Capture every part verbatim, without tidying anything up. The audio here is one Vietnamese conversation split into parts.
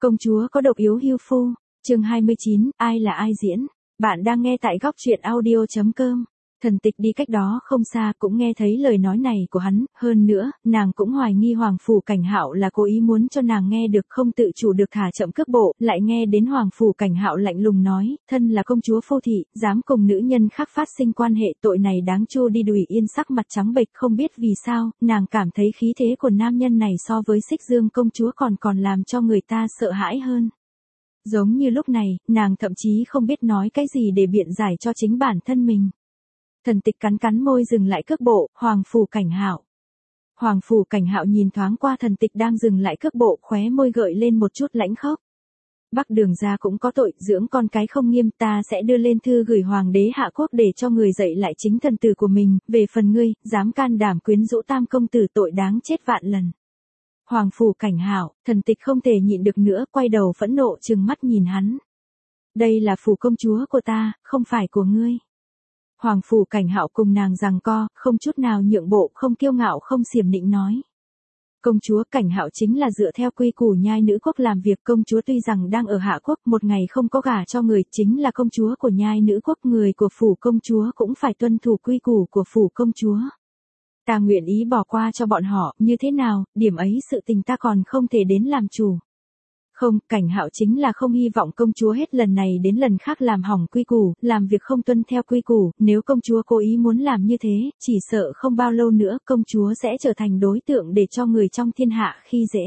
Công chúa có độc yếu hưu phu, chương hai mươi chín, ai là ai diễn. Bạn đang nghe tại góc truyện audio.com. Thần Tịch đi cách đó không xa cũng nghe thấy lời nói này của hắn, hơn nữa, nàng cũng hoài nghi Hoàng Phủ Cảnh Hạo là cố ý muốn cho nàng nghe được không tự chủ được thả chậm cước bộ, lại nghe đến Hoàng Phủ Cảnh Hạo lạnh lùng nói, thân là công chúa Phô Thị, dám cùng nữ nhân khác phát sinh quan hệ, tội này đáng chu đi. Đùi Yên sắc mặt trắng bệch không biết vì sao, nàng cảm thấy khí thế của nam nhân này so với Xích Dương công chúa còn còn làm cho người ta sợ hãi hơn. Giống như lúc này, nàng thậm chí không biết nói cái gì để biện giải cho chính bản thân mình. Thần Tịch cắn cắn môi dừng lại cước bộ, Hoàng Phủ Cảnh Hạo. Hoàng Phủ Cảnh Hạo nhìn thoáng qua Thần Tịch đang dừng lại cước bộ, khóe môi gợi lên một chút lãnh khốc. Bắc Đường gia cũng có tội, dưỡng con cái không nghiêm, ta sẽ đưa lên thư gửi Hoàng đế hạ quốc để cho người dạy lại chính thần tử của mình, về phần ngươi, dám can đảm quyến rũ Tam công tử, tội đáng chết vạn lần. Hoàng Phủ Cảnh Hạo, Thần Tịch không thể nhịn được nữa, quay đầu phẫn nộ trừng mắt nhìn hắn. Đây là phủ công chúa của ta, không phải của ngươi. Hoàng Phủ Cảnh Hạo cùng nàng giằng co, không chút nào nhượng bộ, không kiêu ngạo không xiểm nịnh nói. Công chúa Cảnh Hạo chính là dựa theo quy củ nhai nữ quốc làm việc, công chúa tuy rằng đang ở hạ quốc, một ngày không có gả cho người, chính là công chúa của nhai nữ quốc, người của phủ công chúa cũng phải tuân thủ quy củ của phủ công chúa. Ta nguyện ý bỏ qua cho bọn họ, như thế nào, điểm ấy sự tình ta còn không thể đến làm chủ. Không, Cảnh Hạo chính là không hy vọng công chúa hết lần này đến lần khác làm hỏng quy củ, làm việc không tuân theo quy củ, nếu công chúa cố ý muốn làm như thế, chỉ sợ không bao lâu nữa công chúa sẽ trở thành đối tượng để cho người trong thiên hạ khi dễ.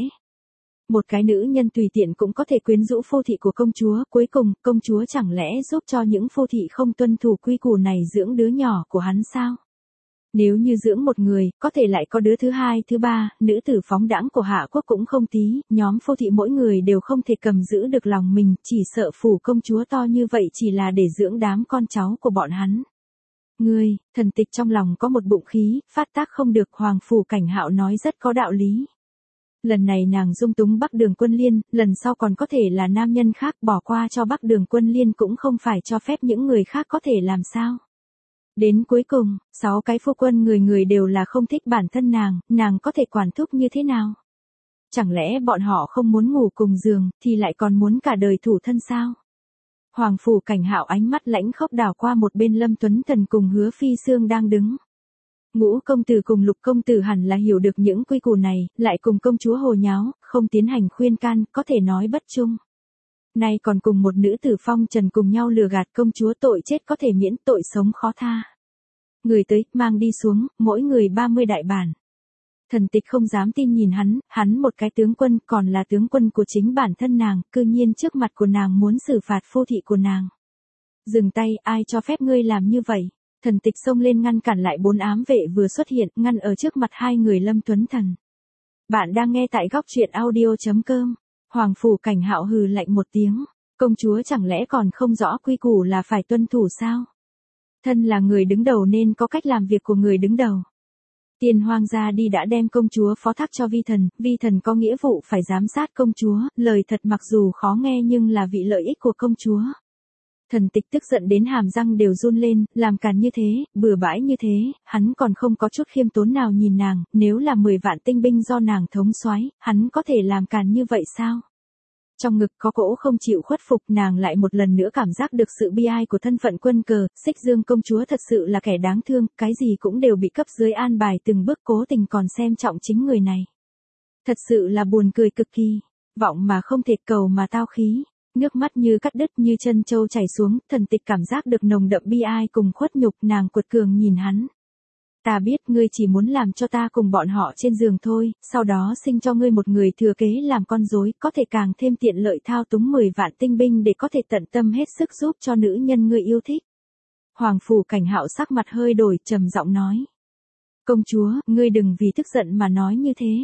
Một cái nữ nhân tùy tiện cũng có thể quyến rũ Phô Thị của công chúa, cuối cùng, công chúa chẳng lẽ giúp cho những Phô Thị không tuân thủ quy củ này dưỡng đứa nhỏ của hắn sao? Nếu như dưỡng một người, có thể lại có đứa thứ hai, thứ ba, nữ tử phóng đãng của hạ quốc cũng không tí, nhóm Phô Thị mỗi người đều không thể cầm giữ được lòng mình, chỉ sợ phủ công chúa to như vậy chỉ là để dưỡng đám con cháu của bọn hắn. Ngươi, Thần Tịch trong lòng có một bụng khí, phát tác không được. Hoàng Phủ Cảnh Hạo nói rất có đạo lý. Lần này nàng dung túng Bắc Đường Quân Liên, lần sau còn có thể là nam nhân khác, bỏ qua cho Bắc Đường Quân Liên cũng không phải cho phép những người khác có thể làm sao. Đến cuối cùng, sáu cái phu quân người người đều là không thích bản thân nàng, nàng có thể quản thúc như thế nào? Chẳng lẽ bọn họ không muốn ngủ cùng giường, thì lại còn muốn cả đời thủ thân sao? Hoàng Phủ Cảnh Hạo ánh mắt lãnh khốc đảo qua một bên Lâm Tuấn Thần cùng Hứa Phi Sương đang đứng. Ngũ công tử cùng Lục công tử hẳn là hiểu được những quy củ này, lại cùng công chúa hồ nháo, không tiến hành khuyên can, có thể nói bất trung. Nay còn cùng một nữ tử phong trần cùng nhau lừa gạt công chúa, tội chết có thể miễn, tội sống khó tha. Người tới, mang đi xuống, mỗi người ba mươi đại bản. Thần Tịch không dám tin nhìn hắn, hắn một cái tướng quân, còn là tướng quân của chính bản thân nàng, cư nhiên trước mặt của nàng muốn xử phạt Phô Thị của nàng. Dừng tay, ai cho phép ngươi làm như vậy? Thần Tịch xông lên ngăn cản lại bốn ám vệ vừa xuất hiện, ngăn ở trước mặt hai người Lâm Tuấn Thần. Bạn đang nghe tại góc truyện audio.com. Hoàng Phủ Cảnh Hạo hừ lạnh một tiếng, công chúa chẳng lẽ còn không rõ quy củ là phải tuân thủ sao? Thân là người đứng đầu nên có cách làm việc của người đứng đầu. Tiền Hoàng gia đi đã đem công chúa phó thác cho Vi Thần, Vi Thần có nghĩa vụ phải giám sát công chúa, lời thật mặc dù khó nghe nhưng là vì lợi ích của công chúa. Thần Tịch tức giận đến hàm răng đều run lên, làm càn như thế, bừa bãi như thế, hắn còn không có chút khiêm tốn nào nhìn nàng, nếu là mười vạn tinh binh do nàng thống soái, hắn có thể làm càn như vậy sao? Trong ngực có cỗ không chịu khuất phục, nàng lại một lần nữa cảm giác được sự bi ai của thân phận quân cờ, Xích Dương công chúa thật sự là kẻ đáng thương, cái gì cũng đều bị cấp dưới an bài từng bước, cố tình còn xem trọng chính người này. Thật sự là buồn cười cực kỳ, vọng mà không thể cầu mà tao khí. Nước mắt như cắt đứt như chân châu chảy xuống, Thần Tịch cảm giác được nồng đậm bi ai cùng khuất nhục, nàng cuột cường nhìn hắn. Ta biết ngươi chỉ muốn làm cho ta cùng bọn họ trên giường thôi, sau đó sinh cho ngươi một người thừa kế làm con rối, có thể càng thêm tiện lợi thao túng mười vạn tinh binh để có thể tận tâm hết sức giúp cho nữ nhân ngươi yêu thích. Hoàng Phủ Cảnh Hạo sắc mặt hơi đổi, trầm giọng nói. Công chúa, ngươi đừng vì tức giận mà nói như thế.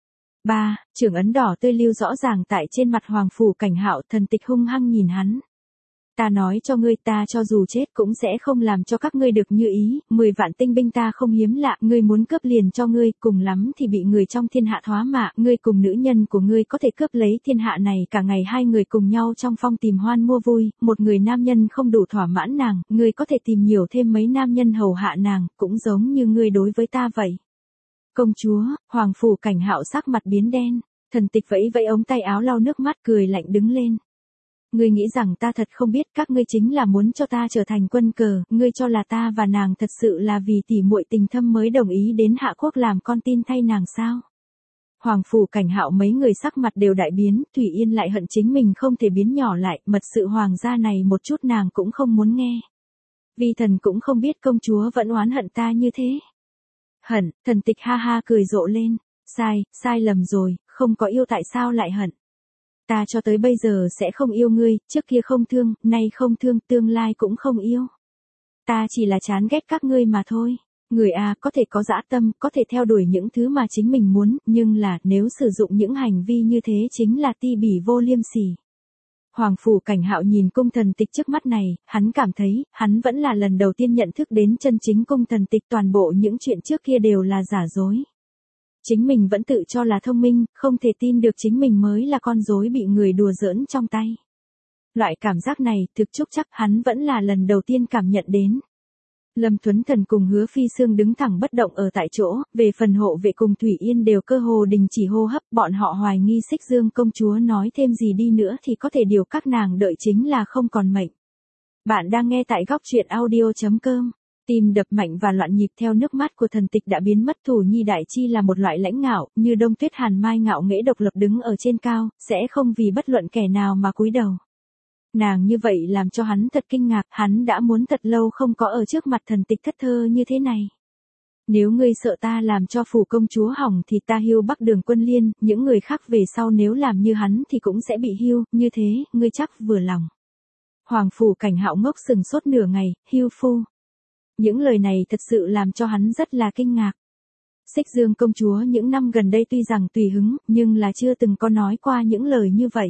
Ba, trưởng ấn đỏ tươi lưu rõ ràng tại trên mặt Hoàng Phủ Cảnh Hạo, Thần Tịch hung hăng nhìn hắn. Ta nói cho ngươi, ta cho dù chết cũng sẽ không làm cho các ngươi được như ý, mười vạn tinh binh ta không hiếm lạ, ngươi muốn cướp liền cho ngươi, cùng lắm thì bị người trong thiên hạ thoá mạ, ngươi cùng nữ nhân của ngươi có thể cướp lấy thiên hạ này, cả ngày hai người cùng nhau trong phong tìm hoan mua vui, một người nam nhân không đủ thỏa mãn nàng, ngươi có thể tìm nhiều thêm mấy nam nhân hầu hạ nàng, cũng giống như ngươi đối với ta vậy. Công chúa, Hoàng Phủ Cảnh Hạo sắc mặt biến đen. Thần tịch vẫy vẫy ống tay áo lau nước mắt cười lạnh đứng lên. Ngươi nghĩ rằng ta thật không biết các ngươi chính là muốn cho ta trở thành quân cờ, ngươi cho là ta và nàng thật sự là vì tỉ muội tình thâm mới đồng ý đến Hạ Quốc làm con tin thay nàng sao? Hoàng phủ Cảnh Hạo mấy người sắc mặt đều đại biến, Thủy Yên lại hận chính mình không thể biến nhỏ lại, mật sự hoàng gia này một chút nàng cũng không muốn nghe. Vi thần cũng không biết công chúa vẫn oán hận ta như thế. Hận, Thần tịch ha ha cười rộ lên, sai, sai lầm rồi, không có yêu tại sao lại hận. Ta cho tới bây giờ sẽ không yêu ngươi, trước kia không thương, nay không thương, tương lai cũng không yêu. Ta chỉ là chán ghét các ngươi mà thôi. Người à có thể có dã tâm, có thể theo đuổi những thứ mà chính mình muốn, nhưng là nếu sử dụng những hành vi như thế chính là ti bỉ vô liêm sỉ. Hoàng phủ Cảnh Hạo nhìn cung thần tịch trước mắt này, hắn cảm thấy, hắn vẫn là lần đầu tiên nhận thức đến chân chính cung thần tịch, toàn bộ những chuyện trước kia đều là giả dối. Chính mình vẫn tự cho là thông minh, không thể tin được chính mình mới là con rối bị người đùa giỡn trong tay. Loại cảm giác này, thực chúc chắc hắn vẫn là lần đầu tiên cảm nhận đến. Lâm Tuấn Thần cùng Hứa Phi Sương đứng thẳng bất động ở tại chỗ, về phần hộ vệ cùng Thủy Yên đều cơ hồ đình chỉ hô hấp, bọn họ hoài nghi Xích Dương công chúa nói thêm gì đi nữa thì có thể điều các nàng đợi chính là không còn mệnh. Bạn đang nghe tại góc truyện audio chấm com. Tim đập mạnh và loạn nhịp theo nước mắt của thần tịch đã biến mất. Thủ Nhi Đại Chi là một loại lãnh ngạo, như đông tuyết hàn mai ngạo nghễ độc lập đứng ở trên cao, sẽ không vì bất luận kẻ nào mà cúi đầu. Nàng như vậy làm cho hắn thật kinh ngạc, hắn đã muốn thật lâu không có ở trước mặt thần tịch thất thơ như thế này. Nếu ngươi sợ ta làm cho phủ công chúa hỏng thì ta hưu Bắc Đường Quân Liên, những người khác về sau nếu làm như hắn thì cũng sẽ bị hưu, như thế, ngươi chắc vừa lòng. Hoàng phủ Cảnh Hạo ngốc sừng sốt nửa ngày, hưu phu. Những lời này thật sự làm cho hắn rất là kinh ngạc. Xích Dương công chúa những năm gần đây tuy rằng tùy hứng, nhưng là chưa từng có nói qua những lời như vậy.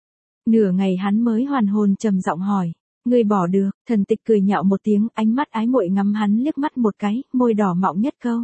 Nửa ngày hắn mới hoàn hồn trầm giọng hỏi, ngươi bỏ được? Thần tịch cười nhạo một tiếng, ánh mắt ái muội ngắm hắn liếc mắt một cái, môi đỏ mọng nhất câu.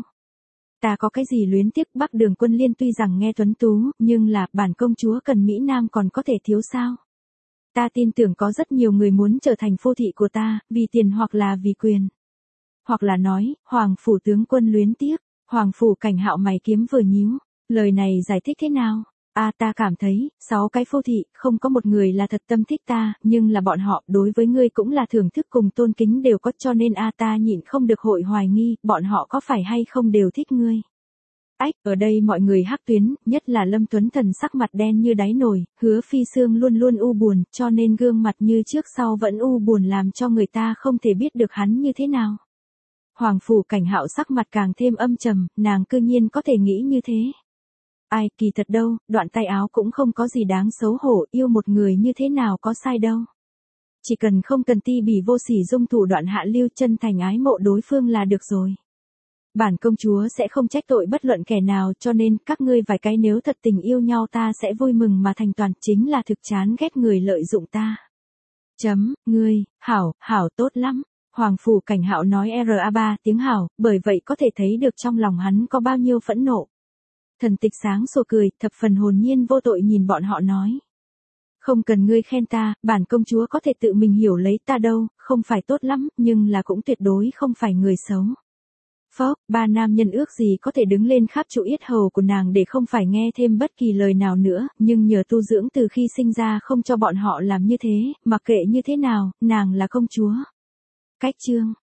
Ta có cái gì luyến tiếc? Bắc Đường Quân Liên tuy rằng nghe tuấn tú, nhưng là bản công chúa cần Mỹ Nam còn có thể thiếu sao? Ta tin tưởng có rất nhiều người muốn trở thành phu thị của ta, vì tiền hoặc là vì quyền. Hoặc là nói, Hoàng phủ tướng quân luyến tiếc. Hoàng phủ Cảnh Hạo mày kiếm vừa nhíu, lời này giải thích thế nào? A à, ta cảm thấy, sáu cái phu thị, không có một người là thật tâm thích ta, nhưng là bọn họ đối với ngươi cũng là thưởng thức cùng tôn kính đều có, cho nên a à, ta nhịn không được hội hoài nghi, bọn họ có phải hay không đều thích ngươi. Ách, ở đây mọi người hắc tuyến, nhất là Lâm Tuấn Thần sắc mặt đen như đáy nồi, Hứa Phi Sương luôn luôn u buồn, cho nên gương mặt như trước sau vẫn u buồn làm cho người ta không thể biết được hắn như thế nào. Hoàng phủ Cảnh Hạo sắc mặt càng thêm âm trầm, nàng cư nhiên có thể nghĩ như thế. Ai, kỳ thật đâu, đoạn tay áo cũng không có gì đáng xấu hổ, yêu một người như thế nào có sai đâu. Chỉ cần không cần ti bỉ vô sỉ dung thủ đoạn hạ lưu, chân thành ái mộ đối phương là được rồi. Bản công chúa sẽ không trách tội bất luận kẻ nào, cho nên các ngươi vài cái nếu thật tình yêu nhau ta sẽ vui mừng mà thành toàn, chính là thực chán ghét người lợi dụng ta. Chấm, ngươi, hảo, hảo tốt lắm. Hoàng phủ Cảnh Hạo nói ra ba tiếng hảo, bởi vậy có thể thấy được trong lòng hắn có bao nhiêu phẫn nộ. Thần tịch sáng sủa cười, thập phần hồn nhiên vô tội nhìn bọn họ nói. Không cần ngươi khen ta, bản công chúa có thể tự mình hiểu lấy ta đâu, không phải tốt lắm, nhưng là cũng tuyệt đối không phải người xấu. Phốc, ba nam nhân ước gì có thể đứng lên khắp trụ yết hầu của nàng để không phải nghe thêm bất kỳ lời nào nữa, nhưng nhờ tu dưỡng từ khi sinh ra không cho bọn họ làm như thế, mặc kệ như thế nào, nàng là công chúa. Cách chương.